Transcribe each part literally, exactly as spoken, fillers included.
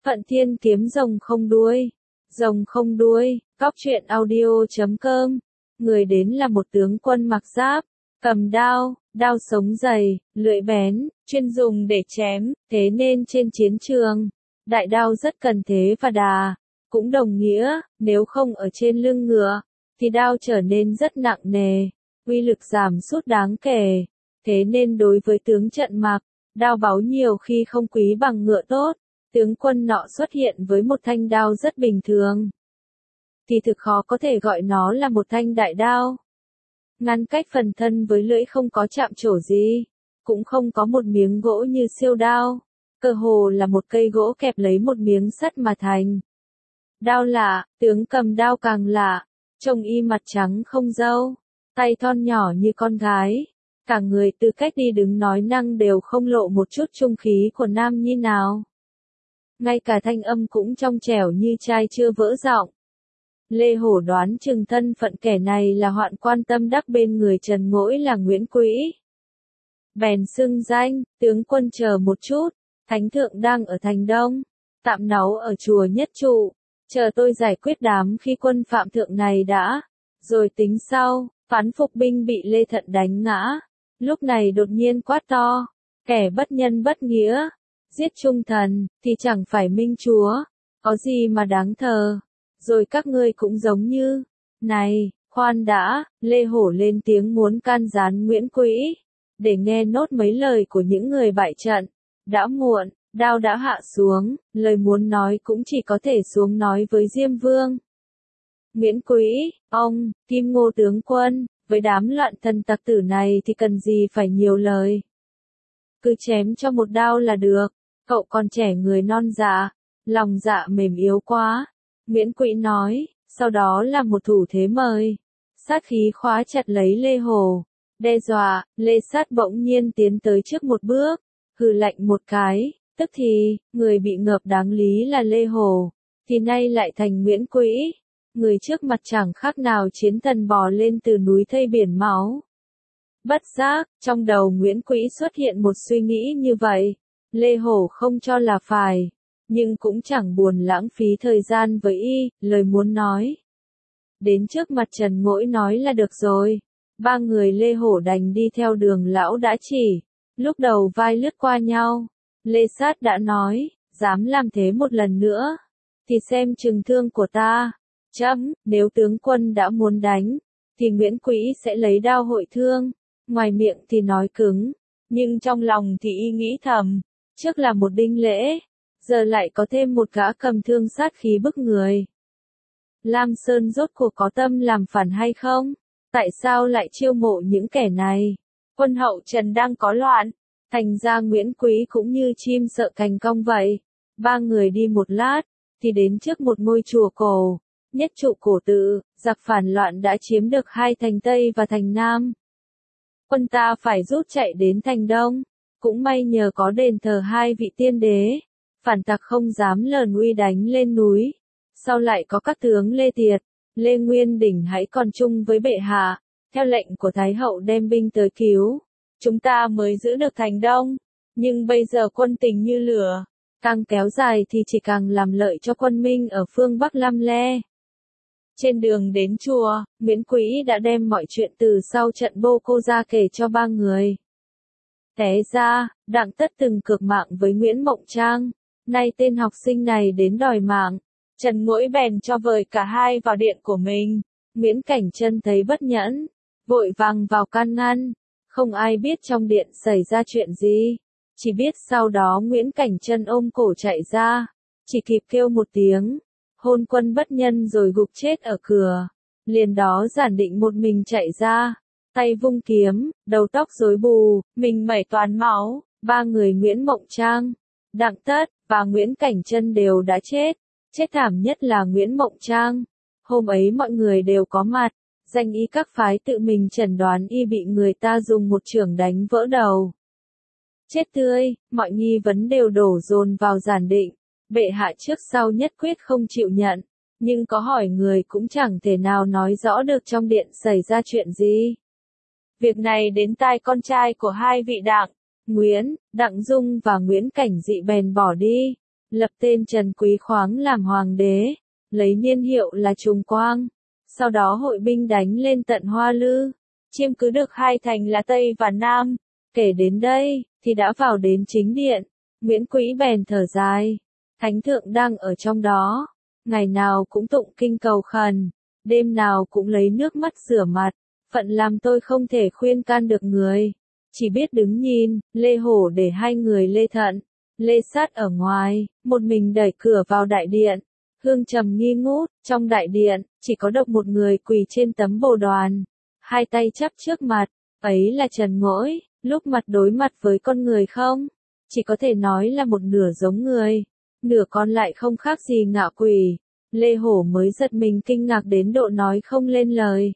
Phận Thiên kiếm rồng không đuôi. Rồng không đuôi, cóc truyện audio chấm com. Người đến là một tướng quân mặc giáp, cầm đao, đao sống dày, lưỡi bén, chuyên dùng để chém, thế nên trên chiến trường, đại đao rất cần thế và đà. Cũng đồng nghĩa, nếu không ở trên lưng ngựa, thì đao trở nên rất nặng nề, uy lực giảm sút đáng kể. Thế nên đối với tướng trận mặc, đao báu nhiều khi không quý bằng ngựa tốt. Tướng quân nọ xuất hiện với một thanh đao rất bình thường, thì thực khó có thể gọi nó là một thanh đại đao. Ngăn cách phần thân với lưỡi không có chạm trổ gì, cũng không có một miếng gỗ như siêu đao, cơ hồ là một cây gỗ kẹp lấy một miếng sắt mà thành. Đao lạ, tướng cầm đao càng lạ, trông y mặt trắng không râu, tay thon nhỏ như con gái, cả người từ cách đi đứng nói năng đều không lộ một chút trung khí của nam nhi nào. Ngay cả thanh âm cũng trong trẻo như chai chưa vỡ giọng. Lê Hổ đoán chừng thân phận kẻ này là hoạn quan tâm đắc bên người Trần Ngỗi là Nguyễn Quỹ. Bèn xưng danh, tướng quân chờ một chút, thánh thượng đang ở thành Đông, tạm náu ở chùa Nhất Trụ, chờ tôi giải quyết đám khi quân phạm thượng này đã, rồi tính sau. Phán phục binh bị Lê Thận đánh ngã, lúc này đột nhiên quát to, kẻ bất nhân bất nghĩa, giết trung thần, thì chẳng phải minh chúa, có gì mà đáng thờ, rồi các ngươi cũng giống như, này, khoan đã, Lê Hổ lên tiếng muốn can gián Nguyễn Quỹ, để nghe nốt mấy lời của những người bại trận. Đã muộn, đao đã hạ xuống, lời muốn nói cũng chỉ có thể xuống nói với Diêm Vương. Nguyễn Quỹ, ông, Kim Ngô tướng quân, với đám loạn thần tặc tử này thì cần gì phải nhiều lời. Cứ chém cho một đao là được, cậu còn trẻ người non dạ, lòng dạ mềm yếu quá. Nguyễn Quỹ nói, sau đó là một thủ thế mời. Sát khí khóa chặt lấy Lê Hổ, đe dọa. Lê Sát bỗng nhiên tiến tới trước một bước, hừ lạnh một cái, tức thì, người bị ngợp đáng lý là Lê Hổ, thì nay lại thành Nguyễn Quỹ. Người trước mặt chẳng khác nào chiến thần bò lên từ núi thây biển máu. Bất giác, trong đầu Nguyễn Quỹ xuất hiện một suy nghĩ như vậy. Lê Hổ không cho là phải, nhưng cũng chẳng buồn lãng phí thời gian với y, lời muốn nói. Đến trước mặt Trần Ngỗi nói là được rồi. Ba người Lê Hổ đành đi theo đường lão đã chỉ. Lúc đầu vai lướt qua nhau, Lê Sát đã nói, dám làm thế một lần nữa, thì xem chừng thương của ta. Chấm, nếu tướng quân đã muốn đánh, thì Nguyễn Quỹ sẽ lấy đao hội thương. Ngoài miệng thì nói cứng, nhưng trong lòng thì y nghĩ thầm, trước là một đinh lễ, giờ lại có thêm một gã cầm thương sát khí bức người. Lam Sơn rốt cuộc có tâm làm phản hay không? Tại sao lại chiêu mộ những kẻ này? Quân hậu Trần đang có loạn, thành ra Nguyễn Quỹ cũng như chim sợ cành cong vậy. Ba người đi một lát, thì đến trước một ngôi chùa cổ. Nhất Trụ cổ tự, giặc phản loạn đã chiếm được hai thành Tây và thành Nam. Quân ta phải rút chạy đến thành Đông, cũng may nhờ có đền thờ hai vị tiên đế, phản tặc không dám lờn uy đánh lên núi. Sau lại có các tướng Lê Tiệt, Lê Nguyên Đỉnh hãy còn chung với bệ hạ, theo lệnh của Thái hậu đem binh tới cứu. Chúng ta mới giữ được thành Đông, nhưng bây giờ quân tình như lửa, càng kéo dài thì chỉ càng làm lợi cho quân Minh ở phương Bắc lăm le. Trên đường đến chùa, Nguyễn Quỹ đã đem mọi chuyện từ sau trận Bô Cô ra kể cho ba người. Té ra, Đặng Tất từng cược mạng với Nguyễn Mộng Trang, nay tên học sinh này đến đòi mạng. Trần Ngỗi bèn cho vời cả hai vào điện của mình. Nguyễn Cảnh Trân thấy bất nhẫn, vội vàng vào can ngăn. Không ai biết trong điện xảy ra chuyện gì, chỉ biết sau đó Nguyễn Cảnh Trân ôm cổ chạy ra, chỉ kịp kêu một tiếng. Hôn quân bất nhân rồi gục chết ở cửa. Liền đó Giản Định một mình chạy ra, tay vung kiếm, đầu tóc rối bù, mình mẩy toàn máu. Ba người Nguyễn Mộng Trang, Đặng Tất và Nguyễn Cảnh Trân đều đã chết. Chết thảm nhất là Nguyễn Mộng Trang. Hôm ấy mọi người đều có mặt, danh y các phái tự mình chẩn đoán y bị người ta dùng một chưởng đánh vỡ đầu. Chết tươi, mọi nghi vấn đều đổ dồn vào Giản Định. Bệ hạ trước sau nhất quyết không chịu nhận, nhưng có hỏi người cũng chẳng thể nào nói rõ được trong điện xảy ra chuyện gì. Việc này đến tai con trai của hai vị Đặng, Nguyễn, Đặng Dung và Nguyễn Cảnh Dị bèn bỏ đi. lập tên Trần Quý Khoáng làm hoàng đế, lấy niên hiệu là Trùng Quang, sau đó hội binh đánh lên tận Hoa Lư, chiếm cứ được hai thành là Tây và Nam. Kể đến đây, thì đã vào đến chính điện, Nguyễn Quỹ bèn thở dài, thánh thượng đang ở trong đó, ngày nào cũng tụng kinh cầu khẩn, đêm nào cũng lấy nước mắt rửa mặt, phận làm tôi không thể khuyên can được người, chỉ biết đứng nhìn. Lê Hổ để hai người Lê Thận, Lê Sát ở ngoài, một mình đẩy cửa vào đại điện, hương trầm nghi ngút, trong đại điện, chỉ có độc một người quỳ trên tấm bồ đoàn, hai tay chắp trước mặt, ấy là Trần Ngỗi, lúc mặt đối mặt với con người không, chỉ có thể nói là một nửa giống người, nửa còn lại không khác gì ngạ quỷ. Lê Hổ mới giật mình kinh ngạc đến độ nói không lên lời.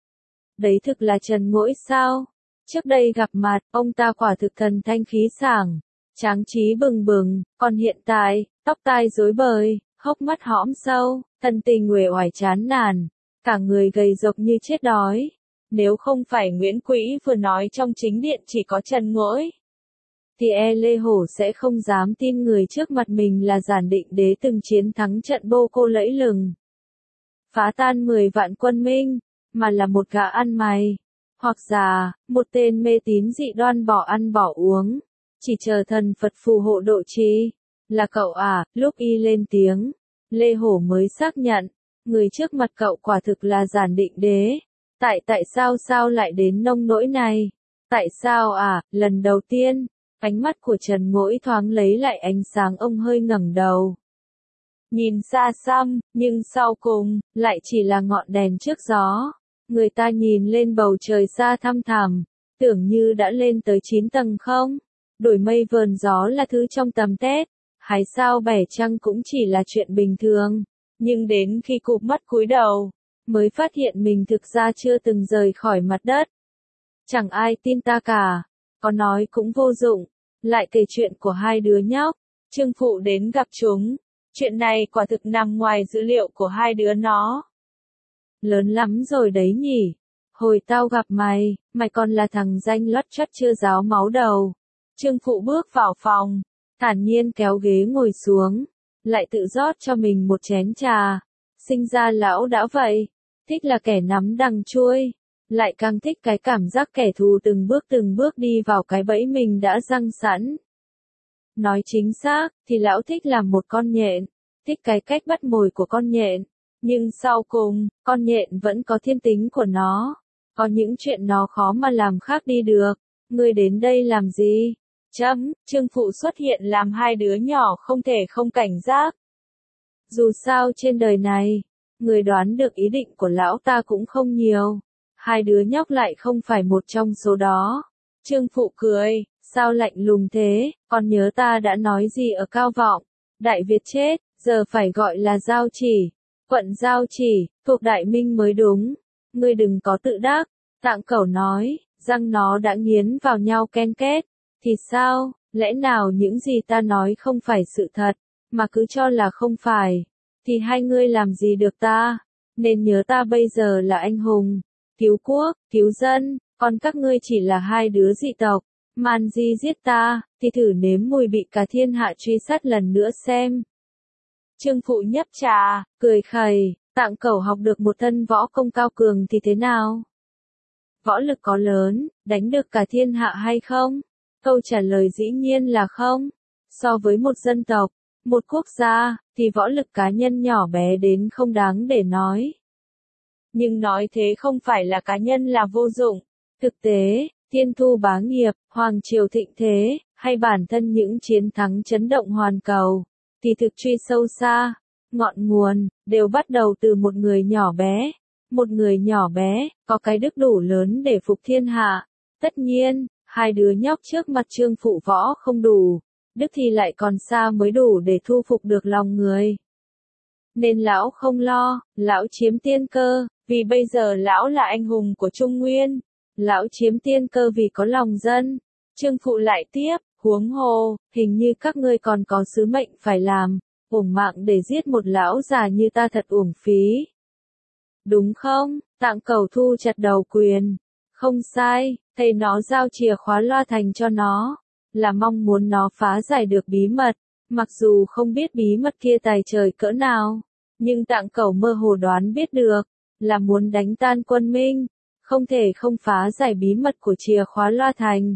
Đấy thực là Trần Ngỗi sao? Trước đây gặp mặt, ông ta quả thực thần thanh khí sảng, tráng trí bừng bừng, còn hiện tại, tóc tai rối bời, hốc mắt hõm sâu, thân tình uể oải chán nản, cả người gầy rộc như chết đói. Nếu không phải Nguyễn Quỹ vừa nói trong chính điện chỉ có Trần Ngỗi, thì e Lê Hổ sẽ không dám tin người trước mặt mình là Giản Định Đế từng chiến thắng trận Bô Cô lẫy lừng, phá tan mười vạn quân Minh, mà là một gã ăn mày, hoặc già, một tên mê tín dị đoan bỏ ăn bỏ uống, chỉ chờ thần Phật phù hộ độ trì. Là cậu à? Lúc y lên tiếng, Lê Hổ mới xác nhận, người trước mặt cậu quả thực là Giản Định Đế. Tại tại sao sao lại đến nông nỗi này? Tại sao à? Lần đầu tiên, ánh mắt của Trần Ngỗi thoáng lấy lại ánh sáng, ông hơi ngẩng đầu. Nhìn xa xăm, nhưng sau cùng, lại chỉ là ngọn đèn trước gió. Người ta nhìn lên bầu trời xa thăm thẳm, tưởng như đã lên tới chín tầng không. Đổi mây vờn gió là thứ trong tầm tét, hái sao bẻ trăng cũng chỉ là chuyện bình thường. Nhưng đến khi cụp mắt cúi đầu, mới phát hiện mình thực ra chưa từng rời khỏi mặt đất. Chẳng ai tin ta cả, có nói cũng vô dụng, lại kể chuyện của hai đứa nhóc, Trương Phụ đến gặp chúng, chuyện này quả thực nằm ngoài dữ liệu của hai đứa nó. Lớn lắm rồi đấy nhỉ, hồi tao gặp mày, mày còn là thằng danh lót chót chưa ráo máu đầu. Trương Phụ bước vào phòng, thản nhiên kéo ghế ngồi xuống, lại tự rót cho mình một chén trà. Sinh ra lão đã vậy, thích là kẻ nắm đằng chuôi, lại càng thích cái cảm giác kẻ thù từng bước từng bước đi vào cái bẫy mình đã răng sẵn. Nói chính xác, thì lão thích làm một con nhện, thích cái cách bắt mồi của con nhện, nhưng sau cùng, con nhện vẫn có thiên tính của nó, có những chuyện nó khó mà làm khác đi được. Ngươi đến đây làm gì? Chấm, Trương Phụ xuất hiện làm hai đứa nhỏ không thể không cảnh giác. Dù sao trên đời này, người đoán được ý định của lão ta cũng không nhiều. Hai đứa nhóc lại không phải một trong số đó. Trương Phụ cười, sao lạnh lùng thế, còn nhớ ta đã nói gì ở Cao Vọng? Đại Việt chết, giờ phải gọi là Giao Chỉ, quận Giao Chỉ, thuộc Đại Minh mới đúng. Ngươi đừng có tự đắc, Tạng Cẩu nói, răng nó đã nghiến vào nhau ken két. Thì sao, lẽ nào những gì ta nói không phải sự thật, mà cứ cho là không phải, thì hai ngươi làm gì được ta? Nên nhớ ta bây giờ là anh hùng, cứu quốc, cứu dân, còn các ngươi chỉ là hai đứa dị tộc. Man di giết ta, thì thử nếm mùi bị cả thiên hạ truy sát lần nữa xem. Trương Phụ nhấp trà, cười khẩy, Tạng Cẩu học được một thân võ công cao cường thì thế nào? Võ lực có lớn, đánh được cả thiên hạ hay không? Câu trả lời dĩ nhiên là không. So với một dân tộc, một quốc gia, thì võ lực cá nhân nhỏ bé đến không đáng để nói. Nhưng nói thế không phải là cá nhân là vô dụng. Thực tế, thiên thu bá nghiệp, hoàng triều thịnh thế, hay bản thân những chiến thắng chấn động hoàn cầu, thì thực truy sâu xa, ngọn nguồn, đều bắt đầu từ một người nhỏ bé. Một người nhỏ bé, có cái đức đủ lớn để phục thiên hạ. Tất nhiên, hai đứa nhóc trước mặt Trương Phụ võ không đủ, đức thì lại còn xa mới đủ để thu phục được lòng người. Nên lão không lo, lão chiếm tiên cơ, vì bây giờ lão là anh hùng của Trung Nguyên. Lão chiếm tiên cơ vì có lòng dân. Trương Phụ lại tiếp, huống hồ, hình như các ngươi còn có sứ mệnh phải làm, uổng mạng để giết một lão già như ta thật uổng phí. Đúng không? Tạng Cẩu thu chặt đầu quyền. Không sai, thầy nó giao chìa khóa loa thành cho nó, là mong muốn nó phá giải được bí mật, Mặc dù không biết bí mật kia tài trời cỡ nào, nhưng Tạng Cẩu mơ hồ đoán biết được, là muốn đánh tan quân Minh, không thể không phá giải bí mật của chìa khóa loa thành.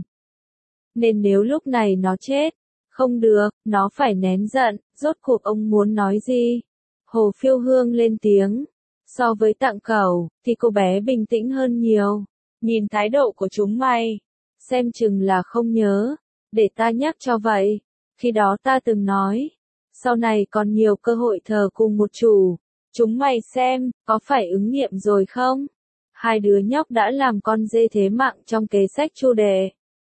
Nên nếu lúc này nó chết, không được, nó phải nén giận, rốt cuộc ông muốn nói gì? Hồ Phiêu Hương lên tiếng. So với Tạng Cẩu, thì cô bé bình tĩnh hơn nhiều. Nhìn thái độ của chúng mày, xem chừng là không nhớ. Để ta nhắc cho vậy. Khi đó ta từng nói, sau này còn nhiều cơ hội thờ cùng một chủ. Chúng mày xem, có phải ứng nghiệm rồi không? Hai đứa nhóc đã làm con dê thế mạng trong kế sách Chu Đệ.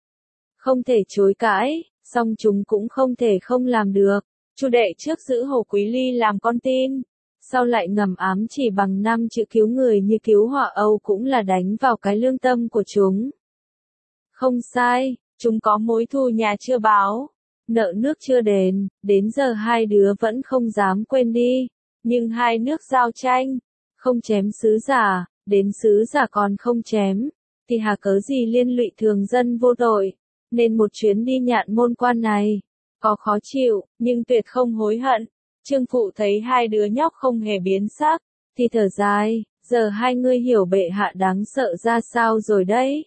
Không thể chối cãi, song chúng cũng không thể không làm được. Chu Đệ trước giữ Hồ Quý Ly làm con tin, sau lại ngầm ám chỉ bằng năm chữ cứu người như cứu họa Âu cũng là đánh vào cái lương tâm của chúng. Không sai, chúng có mối thù nhà chưa báo, nợ nước chưa đền, đến giờ hai đứa vẫn không dám quên đi. Nhưng hai nước giao tranh, không chém sứ giả, đến sứ giả còn không chém, thì hà cớ gì liên lụy thường dân vô tội. Nên một chuyến đi nhạn môn quan này, có khó chịu, nhưng tuyệt không hối hận. Trương Phụ thấy hai đứa nhóc không hề biến sắc, thì thở dài, giờ hai ngươi hiểu bệ hạ đáng sợ ra sao rồi đấy.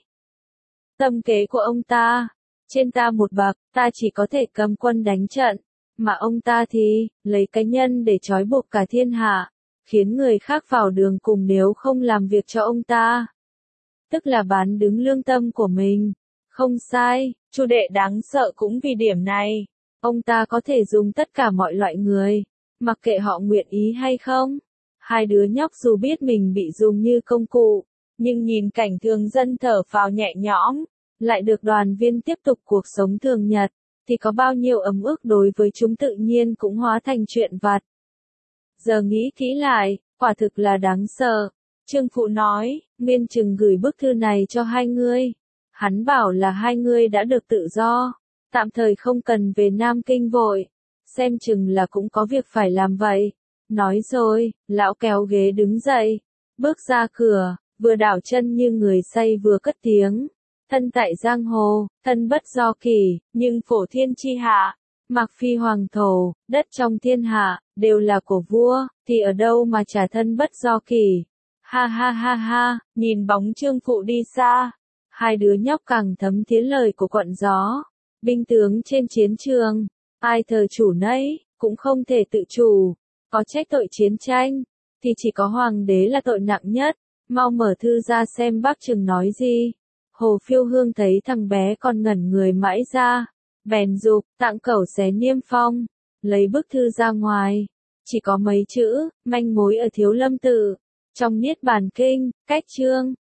Tâm kế của ông ta, trên ta một bậc, ta chỉ có thể cầm quân đánh trận, mà ông ta thì, lấy cái nhân để trói buộc cả thiên hạ, khiến người khác vào đường cùng nếu không làm việc cho ông ta. Tức là bán đứng lương tâm của mình. Không sai, Chu Đệ đáng sợ cũng vì điểm này. Ông ta có thể dùng tất cả mọi loại người, mặc kệ họ nguyện ý hay không. Hai đứa nhóc dù biết mình bị dùng như công cụ, nhưng nhìn cảnh thường dân thở phào nhẹ nhõm, lại được đoàn viên tiếp tục cuộc sống thường nhật, thì có bao nhiêu ấm ức đối với chúng tự nhiên cũng hóa thành chuyện vặt. Giờ nghĩ kỹ lại, quả thực là đáng sợ. Trương Phụ nói, Nguyên Trừng gửi bức thư này cho hai ngươi. Hắn bảo là hai ngươi đã được tự do, tạm thời không cần về Nam Kinh vội, xem chừng là cũng có việc phải làm vậy. Nói rồi, lão kéo ghế đứng dậy, bước ra cửa, vừa đảo chân như người say vừa cất tiếng. Thân tại giang hồ, thân bất do kỳ, nhưng phổ thiên chi hạ, mặc phi hoàng thổ, đất trong thiên hạ, đều là của vua, thì ở đâu mà trả thân bất do kỳ. Ha ha ha ha, nhìn bóng Trương Phụ đi xa. Hai đứa nhóc càng thấm thía lời của quận gió. Binh tướng trên chiến trường, ai thờ chủ nấy, cũng không thể tự chủ. Có trách tội chiến tranh, thì chỉ có hoàng đế là tội nặng nhất. Mau mở thư ra xem bác Trừng nói gì. Hồ Phiêu Hương thấy thằng bé còn ngẩn người mãi ra. Bèn giục, Tạng Cẩu xé niêm phong, lấy bức thư ra ngoài. Chỉ có mấy chữ, manh mối ở Thiếu Lâm Tự. Trong Niết Bàn Kinh, cách chương.